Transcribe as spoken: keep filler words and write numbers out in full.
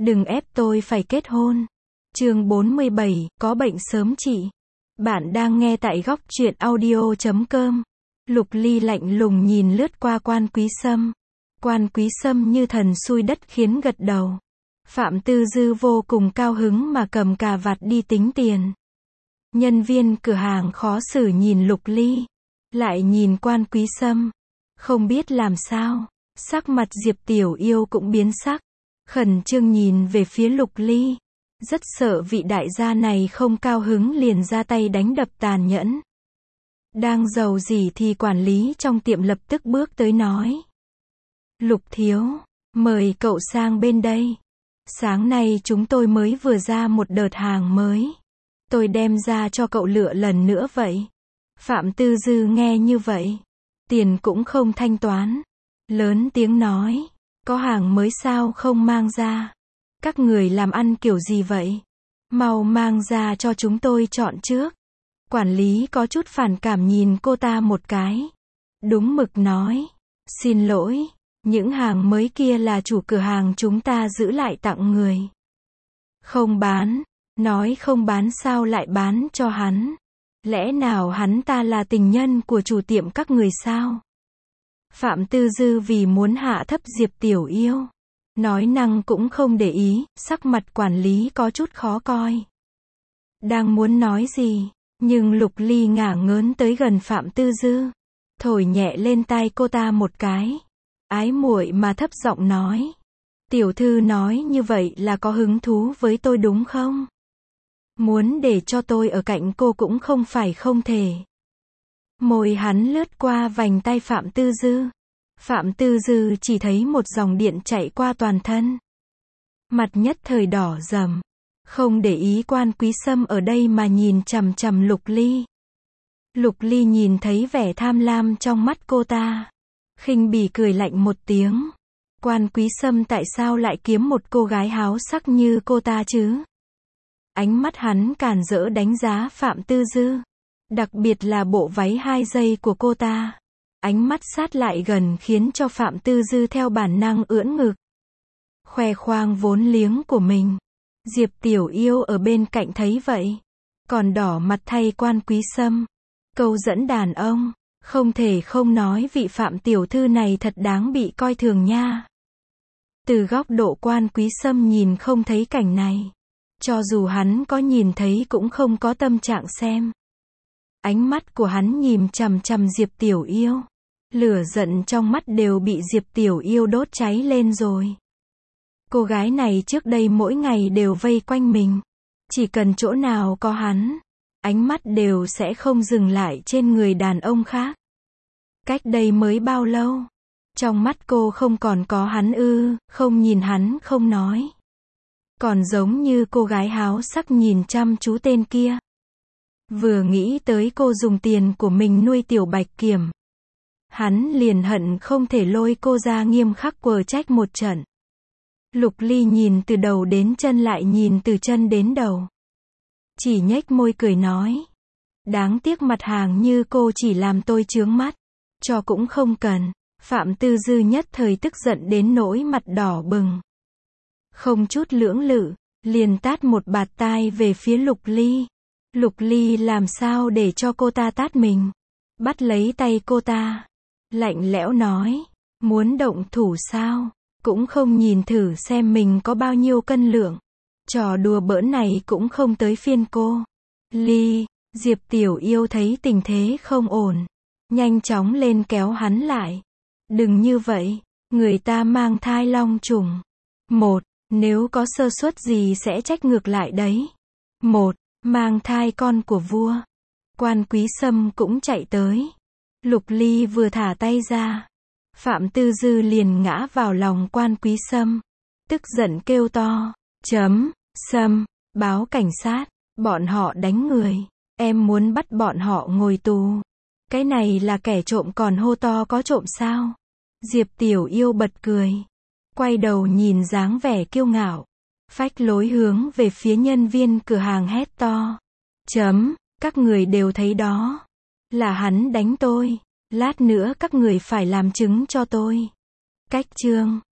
Đừng ép tôi phải kết hôn. Chương bốn mươi bảy, có bệnh sớm trị. Bạn đang nghe tại góc truyện audio chấm com. Lục Ly lạnh lùng nhìn lướt qua Quan Quý Sâm. Quan Quý Sâm như thần xui đất khiến gật đầu. Phạm Tư Dư vô cùng cao hứng mà cầm cà vạt đi tính tiền. Nhân viên cửa hàng khó xử nhìn Lục Ly, lại nhìn Quan Quý Sâm, không biết làm sao. Sắc mặt Diệp Tiểu Yêu cũng biến sắc, khẩn trương nhìn về phía Lục Ly, rất sợ vị đại gia này không cao hứng liền ra tay đánh đập tàn nhẫn. Đang giàu gì thì quản lý trong tiệm lập tức bước tới nói: Lục thiếu, mời cậu sang bên đây. Sáng nay chúng tôi mới vừa ra một đợt hàng mới, tôi đem ra cho cậu lựa lần nữa vậy. Phạm Tư Dư nghe như vậy, tiền cũng không thanh toán, lớn tiếng nói: có hàng mới sao không mang ra? Các người làm ăn kiểu gì vậy? Mau mang ra cho chúng tôi chọn trước. Quản lý có chút phản cảm nhìn cô ta một cái, đúng mực nói: xin lỗi, những hàng mới kia là chủ cửa hàng chúng ta giữ lại tặng người. Không bán. Nói không bán sao lại bán cho hắn? Lẽ nào hắn ta là tình nhân của chủ tiệm các người sao? Phạm Tư Dư vì muốn hạ thấp Diệp Tiểu Yêu, nói năng cũng không để ý, sắc mặt quản lý có chút khó coi. Đang muốn nói gì, nhưng Lục Ly ngả ngớn tới gần Phạm Tư Dư, thổi nhẹ lên tai cô ta một cái, ái muội mà thấp giọng nói: tiểu thư nói như vậy là có hứng thú với tôi đúng không? Muốn để cho tôi ở cạnh cô cũng không phải không thể. Môi hắn lướt qua vành tay Phạm Tư Dư. Phạm Tư Dư chỉ thấy một dòng điện chạy qua toàn thân. Mặt nhất thời đỏ rầm, không để ý Quan Quý Sâm ở đây mà nhìn chằm chằm Lục Ly. Lục Ly nhìn thấy vẻ tham lam trong mắt cô ta, khinh bỉ cười lạnh một tiếng. Quan Quý Sâm tại sao lại kiếm một cô gái háo sắc như cô ta chứ? Ánh mắt hắn càn rỡ đánh giá Phạm Tư Dư, đặc biệt là bộ váy hai giây của cô ta. Ánh mắt sát lại gần khiến cho Phạm Tư Dư theo bản năng ưỡn ngực, khoe khoang vốn liếng của mình. Diệp Tiểu Yêu ở bên cạnh thấy vậy, còn đỏ mặt thay Quan Quý Sâm. Câu dẫn đàn ông, không thể không nói vị Phạm tiểu thư này thật đáng bị coi thường nha. Từ góc độ Quan Quý Sâm nhìn không thấy cảnh này, cho dù hắn có nhìn thấy cũng không có tâm trạng xem. Ánh mắt của hắn nhìn chằm chằm Diệp Tiểu Yêu, lửa giận trong mắt đều bị Diệp Tiểu Yêu đốt cháy lên rồi. Cô gái này trước đây mỗi ngày đều vây quanh mình, chỉ cần chỗ nào có hắn, ánh mắt đều sẽ không dừng lại trên người đàn ông khác. Cách đây mới bao lâu, trong mắt cô không còn có hắn ư? Không nhìn hắn không nói, còn giống như cô gái háo sắc nhìn chăm chú tên kia. Vừa nghĩ tới cô dùng tiền của mình nuôi Tiểu Bạch Kiểm, hắn liền hận không thể lôi cô ra nghiêm khắc quở trách một trận. Lục Ly nhìn từ đầu đến chân lại nhìn từ chân đến đầu, chỉ nhếch môi cười nói: đáng tiếc mặt hàng như cô chỉ làm tôi chướng mắt, cho cũng không cần. Phạm Tư Dư nhất thời tức giận đến nỗi mặt đỏ bừng, không chút lưỡng lự, liền tát một bạt tai về phía Lục Ly. Lục Ly làm sao để cho cô ta tát mình, bắt lấy tay cô ta, lạnh lẽo nói: muốn động thủ sao? Cũng không nhìn thử xem mình có bao nhiêu cân lượng. Trò đùa bỡn này cũng không tới phiên cô. Ly, Diệp Tiểu Yêu thấy tình thế không ổn, nhanh chóng lên kéo hắn lại. Đừng như vậy, người ta mang thai long trùng. Một, nếu có sơ suất gì sẽ trách ngược lại đấy. Một, mang thai con của vua. Quan Quý Sâm cũng chạy tới. Lục Ly vừa thả tay ra, Phạm Tư Dư liền ngã vào lòng Quan Quý Sâm, tức giận kêu to: chấm, Sâm, báo cảnh sát, bọn họ đánh người, em muốn bắt bọn họ ngồi tù. Cái này là kẻ trộm còn hô to có trộm sao? Diệp Tiểu Yêu bật cười, quay đầu nhìn dáng vẻ kiêu ngạo, phách lối hướng về phía nhân viên cửa hàng hét to: chấm, các người đều thấy đó, là hắn đánh tôi, lát nữa các người phải làm chứng cho tôi. Cách chương